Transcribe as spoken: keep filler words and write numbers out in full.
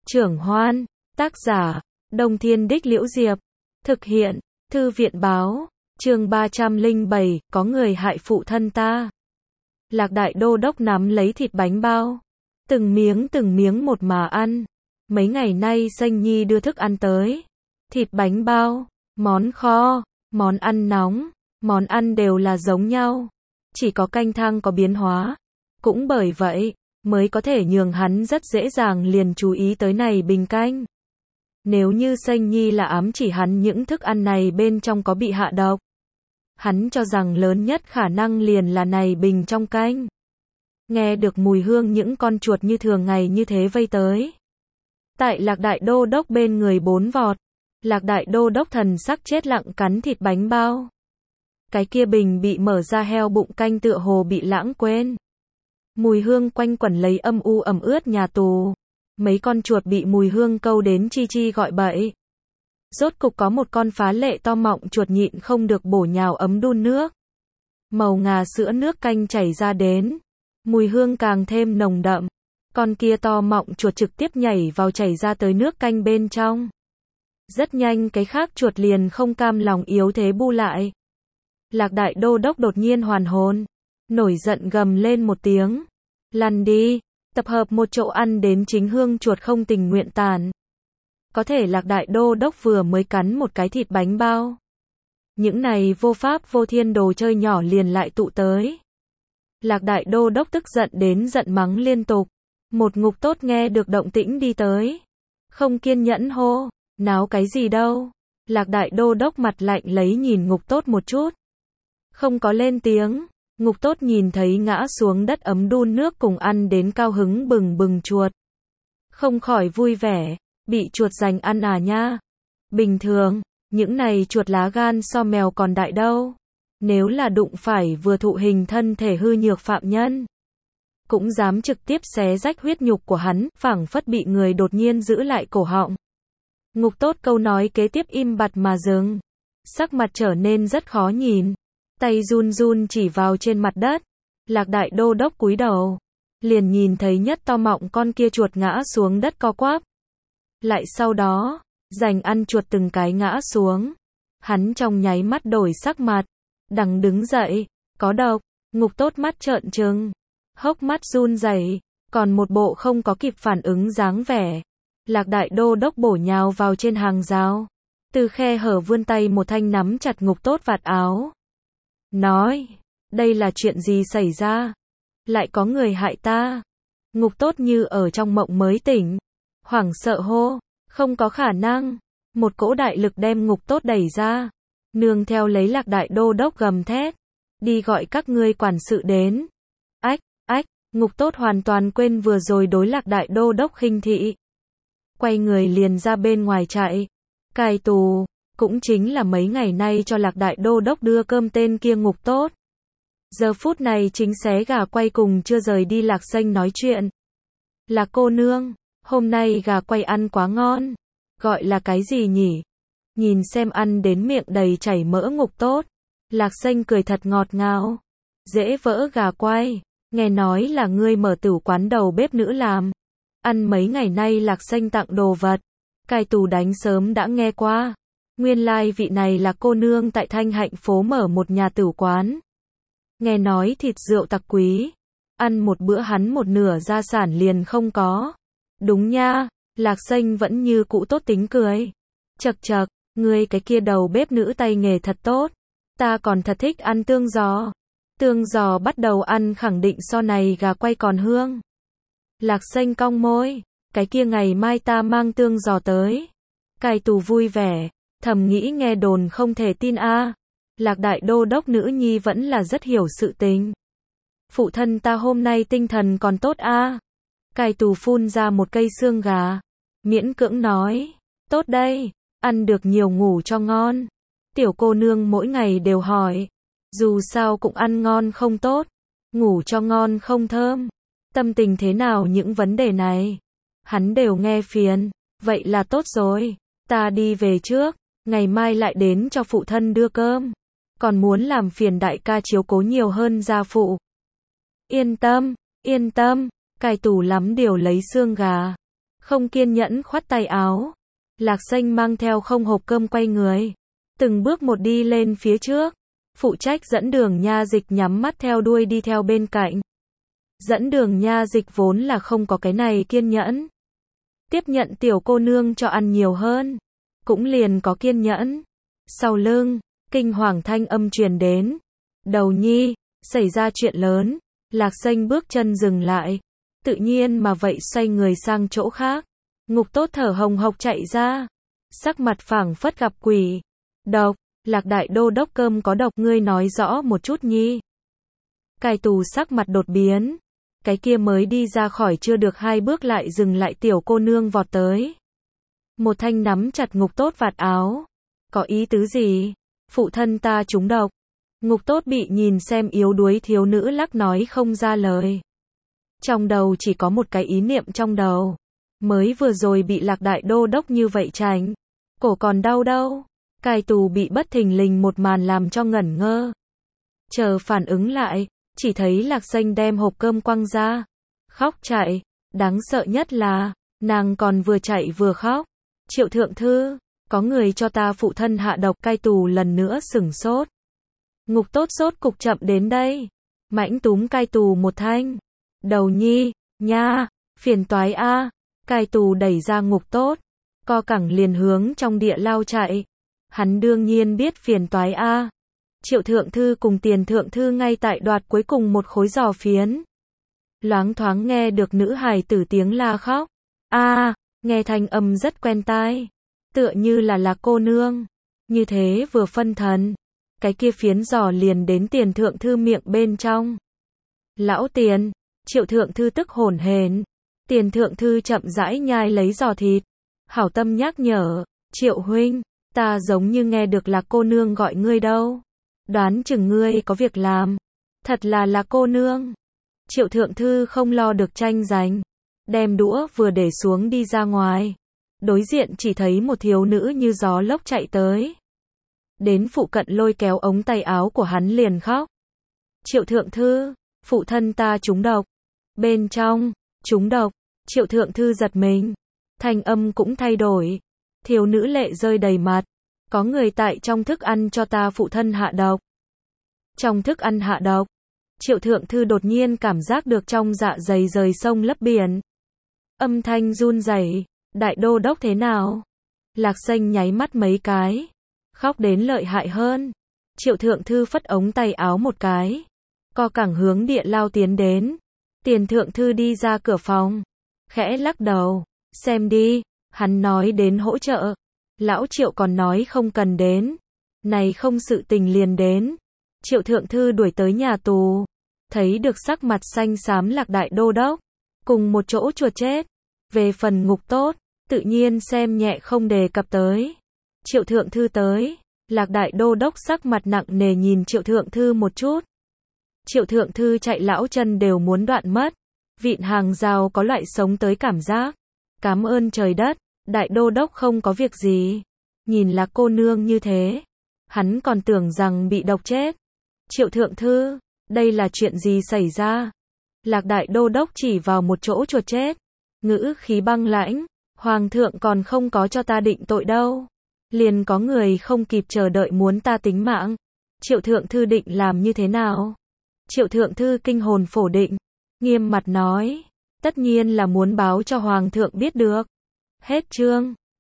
Trưởng Hoan, tác giả, Đông Thiên Đích Liễu Diệp, thực hiện, Thư viện báo, chương ba trăm lẻ bảy, có người hại phụ thân ta. Lạc Đại Đô Đốc nắm lấy thịt bánh bao, từng miếng từng miếng một mà ăn. Mấy ngày nay Sanh Nhi đưa thức ăn tới, thịt bánh bao, món kho, món ăn nóng, món ăn đều là giống nhau, chỉ có canh thang có biến hóa. Cũng bởi vậy, mới có thể nhường hắn rất dễ dàng liền chú ý tới này bình canh. Nếu như Sanh Nhi là ám chỉ hắn những thức ăn này bên trong có bị hạ độc, hắn cho rằng lớn nhất khả năng liền là này bình trong canh. Nghe được mùi hương những con chuột như thường ngày như thế vây tới. Tại Lạc Đại Đô Đốc bên người bốn vọt, Lạc Đại Đô Đốc thần sắc chết lặng cắn thịt bánh bao. Cái kia bình bị mở ra heo bụng canh tựa hồ bị lãng quên. Mùi hương quanh quẩn lấy âm u ẩm ướt nhà tù. Mấy con chuột bị mùi hương câu đến chi chi gọi bậy. Rốt cục có một con phá lệ to mọng chuột nhịn không được bổ nhào ấm đun nước. Màu ngà sữa nước canh chảy ra đến. Mùi hương càng thêm nồng đậm. Con kia to mọng chuột trực tiếp nhảy vào chảy ra tới nước canh bên trong. Rất nhanh cái khác chuột liền không cam lòng yếu thế bu lại. Lạc Đại Đô Đốc đột nhiên hoàn hồn. Nổi giận gầm lên một tiếng. Lăn đi, tập hợp một chỗ ăn đến chính hương chuột không tình nguyện tàn. Có thể Lạc Đại Đô Đốc vừa mới cắn một cái thịt bánh bao. Những này vô pháp vô thiên đồ chơi nhỏ liền lại tụ tới. Lạc Đại Đô Đốc tức giận đến giận mắng liên tục. Một ngục tốt nghe được động tĩnh đi tới. Không kiên nhẫn hô, náo cái gì đâu. Lạc Đại Đô Đốc mặt lạnh lấy nhìn ngục tốt một chút. Không có lên tiếng. Ngục tốt nhìn thấy ngã xuống đất ấm đun nước cùng ăn đến cao hứng bừng bừng chuột. Không khỏi vui vẻ, bị chuột giành ăn à nha. Bình thường, những này chuột lá gan so mèo còn đại đâu. Nếu là đụng phải vừa thụ hình thân thể hư nhược phạm nhân, cũng dám trực tiếp xé rách huyết nhục của hắn, phảng phất bị người đột nhiên giữ lại cổ họng. Ngục tốt câu nói kế tiếp im bặt mà dừng. Sắc mặt trở nên rất khó nhìn. Tay run run chỉ vào trên mặt đất. Lạc Đại Đô Đốc cúi đầu. Liền nhìn thấy nhất to mọng con kia chuột ngã xuống đất co quắp. Lại sau đó, giành ăn chuột từng cái ngã xuống. Hắn trong nháy mắt đổi sắc mặt. Đằng đứng dậy, có độc. Ngục tốt mắt trợn trừng. Hốc mắt run rẩy, còn một bộ không có kịp phản ứng dáng vẻ. Lạc Đại Đô Đốc bổ nhào vào trên hàng rào. Từ khe hở vươn tay một thanh nắm chặt ngục tốt vạt áo. Nói, đây là chuyện gì xảy ra? Lại có người hại ta. Ngục tốt như ở trong mộng mới tỉnh. Hoảng sợ hô, không có khả năng. Một cỗ đại lực đem ngục tốt đẩy ra. Nương theo lấy Lạc Đại Đô Đốc gầm thét. Đi gọi các ngươi quản sự đến. Ách, ách, ngục tốt hoàn toàn quên vừa rồi đối Lạc Đại Đô Đốc khinh thị. Quay người liền ra bên ngoài chạy. Cai tù. Cũng chính là mấy ngày nay cho Lạc Đại Đô Đốc đưa cơm tên kia ngục tốt. Giờ phút này chính xé gà quay cùng chưa rời đi Lạc Sanh nói chuyện. Là cô nương, hôm nay gà quay ăn quá ngon. Gọi là cái gì nhỉ? Nhìn xem ăn đến miệng đầy chảy mỡ ngục tốt. Lạc Sanh cười thật ngọt ngào. Dễ vỡ gà quay. Nghe nói là ngươi mở tửu quán đầu bếp nữ làm. Ăn mấy ngày nay Lạc Sanh tặng đồ vật. Cai tù đánh sớm đã nghe qua. Nguyên lai vị này là cô nương tại Thanh Hạnh phố mở một nhà tửu quán. Nghe nói thịt rượu tặc quý. Ăn một bữa hắn một nửa gia sản liền không có. Đúng nha, Lạc Sanh vẫn như cũ tốt tính cười. Chậc chậc, ngươi cái kia đầu bếp nữ tay nghề thật tốt. Ta còn thật thích ăn tương giò. Tương giò bắt đầu ăn khẳng định so này gà quay còn hương. Lạc Sanh cong môi. Cái kia ngày mai ta mang tương giò tới. Cai tù vui vẻ. Thầm nghĩ nghe đồn không thể tin a. À. Lạc Đại Đô Đốc nữ nhi vẫn là rất hiểu sự tình. Phụ thân ta hôm nay tinh thần còn tốt a. À. Cai tù phun ra một cây xương gà. Miễn cưỡng nói. Tốt đây. Ăn được nhiều ngủ cho ngon. Tiểu cô nương mỗi ngày đều hỏi. Dù sao cũng ăn ngon không tốt. Ngủ cho ngon không thơm. Tâm tình thế nào những vấn đề này. Hắn đều nghe phiền. Vậy là tốt rồi. Ta đi về trước. Ngày mai lại đến cho phụ thân đưa cơm. Còn muốn làm phiền đại ca chiếu cố nhiều hơn gia phụ. Yên tâm, yên tâm. Cai tù lắm điều lấy xương gà. không kiên nhẫn khoát tay áo. Lạc Xanh mang theo không hộp cơm quay người. Từng bước một đi lên phía trước. Phụ trách dẫn đường Nha Dịch nhắm mắt theo đuôi đi theo bên cạnh. Dẫn đường Nha Dịch vốn là không có cái này kiên nhẫn. Tiếp nhận tiểu cô nương cho ăn nhiều hơn. Cũng liền có kiên nhẫn. Sau lưng, kinh hoàng thanh âm truyền đến. Đầu nhi, xảy ra chuyện lớn. Lạc Xanh bước chân dừng lại. Tự nhiên mà vậy xoay người sang chỗ khác. Ngục Tốt thở hồng hộc chạy ra. Sắc mặt phảng phất gặp quỷ. Độc, Lạc đại đô đốc cơm có độc, ngươi nói rõ một chút nhi. Cai tù sắc mặt đột biến. Cái kia mới đi ra khỏi chưa được hai bước lại dừng lại tiểu cô nương vọt tới. Một thanh nắm chặt Ngục Tốt vạt áo. Có ý tứ gì? Phụ thân ta trúng độc. Ngục Tốt bị nhìn xem yếu đuối thiếu nữ lắc nói không ra lời. Trong đầu chỉ có một cái ý niệm trong đầu. Mới vừa rồi bị Lạc đại đô đốc như vậy tránh. Cổ còn đau đâu. Cai tù bị bất thình lình một màn làm cho ngẩn ngơ. Chờ phản ứng lại, chỉ thấy Lạc Xanh đem hộp cơm quăng ra. Khóc chạy. Đáng sợ nhất là, nàng còn vừa chạy vừa khóc. Triệu thượng thư, có người cho ta phụ thân hạ độc. Cai tù lần nữa sửng sốt. Ngục Tốt sốt cục chậm đến đây. Mãnh túm cai tù một thanh. Đầu nhi, nha, phiền toái a. Cai tù đẩy ra Ngục Tốt. Co cẳng liền hướng trong địa lao chạy. Hắn đương nhiên biết phiền toái a. Triệu thượng thư cùng Tiền thượng thư ngay tại đoạt cuối cùng một khối giò phiến. Loáng thoáng nghe được nữ hài tử tiếng la khóc. A, nghe thanh âm rất quen tai. Tựa như là Lạc cô nương. Như thế vừa phân thần. Cái kia phiến giò liền đến Tiền thượng thư miệng bên trong. Lão Tiền, Triệu thượng thư tức hổn hển. Tiền thượng thư chậm rãi nhai lấy giò thịt. Hảo tâm nhắc nhở, Triệu huynh, ta giống như nghe được Lạc cô nương gọi ngươi đâu. Đoán chừng ngươi có việc làm. Thật là Lạc cô nương. Triệu thượng thư không lo được tranh giành. Đem đũa vừa để xuống đi ra ngoài. Đối diện chỉ thấy một thiếu nữ như gió lốc chạy tới. Đến phụ cận lôi kéo ống tay áo của hắn liền khóc. Triệu thượng thư, phụ thân ta trúng độc. Bên trong, trúng độc. Triệu thượng thư giật mình. Thanh âm cũng thay đổi. Thiếu nữ lệ rơi đầy mặt. Có người tại trong thức ăn cho ta phụ thân hạ độc. Trong thức ăn hạ độc. Triệu thượng thư đột nhiên cảm giác được trong dạ dày rời sông lấp biển. Âm thanh run rẩy. Đại đô đốc thế nào? Lạc Xanh nháy mắt mấy cái. Khóc đến lợi hại hơn. Triệu thượng thư phất ống tay áo một cái. Co cẳng hướng địa lao tiến đến. Tiền thượng thư đi ra cửa phòng. Khẽ lắc đầu. Xem đi. Hắn nói đến hỗ trợ. Lão Triệu còn nói không cần đến. Này không sự tình liền đến. Triệu thượng thư đuổi tới nhà tù. Thấy được sắc mặt xanh xám Lạc đại đô đốc. Cùng một chỗ chuột chết. Về phần Ngục Tốt, tự nhiên xem nhẹ không đề cập tới. Triệu thượng thư tới. Lạc đại đô đốc sắc mặt nặng nề nhìn Triệu thượng thư một chút. Triệu thượng thư chạy lão chân đều muốn đoạn mất. Vịn hàng rào có loại sống tới cảm giác. Cảm ơn trời đất. Đại đô đốc không có việc gì. Nhìn Lạc cô nương như thế. Hắn còn tưởng rằng bị độc chết. Triệu thượng thư, đây là chuyện gì xảy ra? Lạc đại đô đốc chỉ vào một chỗ chuột chết. Ngữ khí băng lãnh. Hoàng thượng còn không có cho ta định tội đâu. Liền có người không kịp chờ đợi muốn ta tính mạng. Triệu thượng thư định làm như thế nào? Triệu thượng thư kinh hồn phổ định. Nghiêm mặt nói. Tất nhiên là muốn báo cho Hoàng thượng biết được. Hết chương.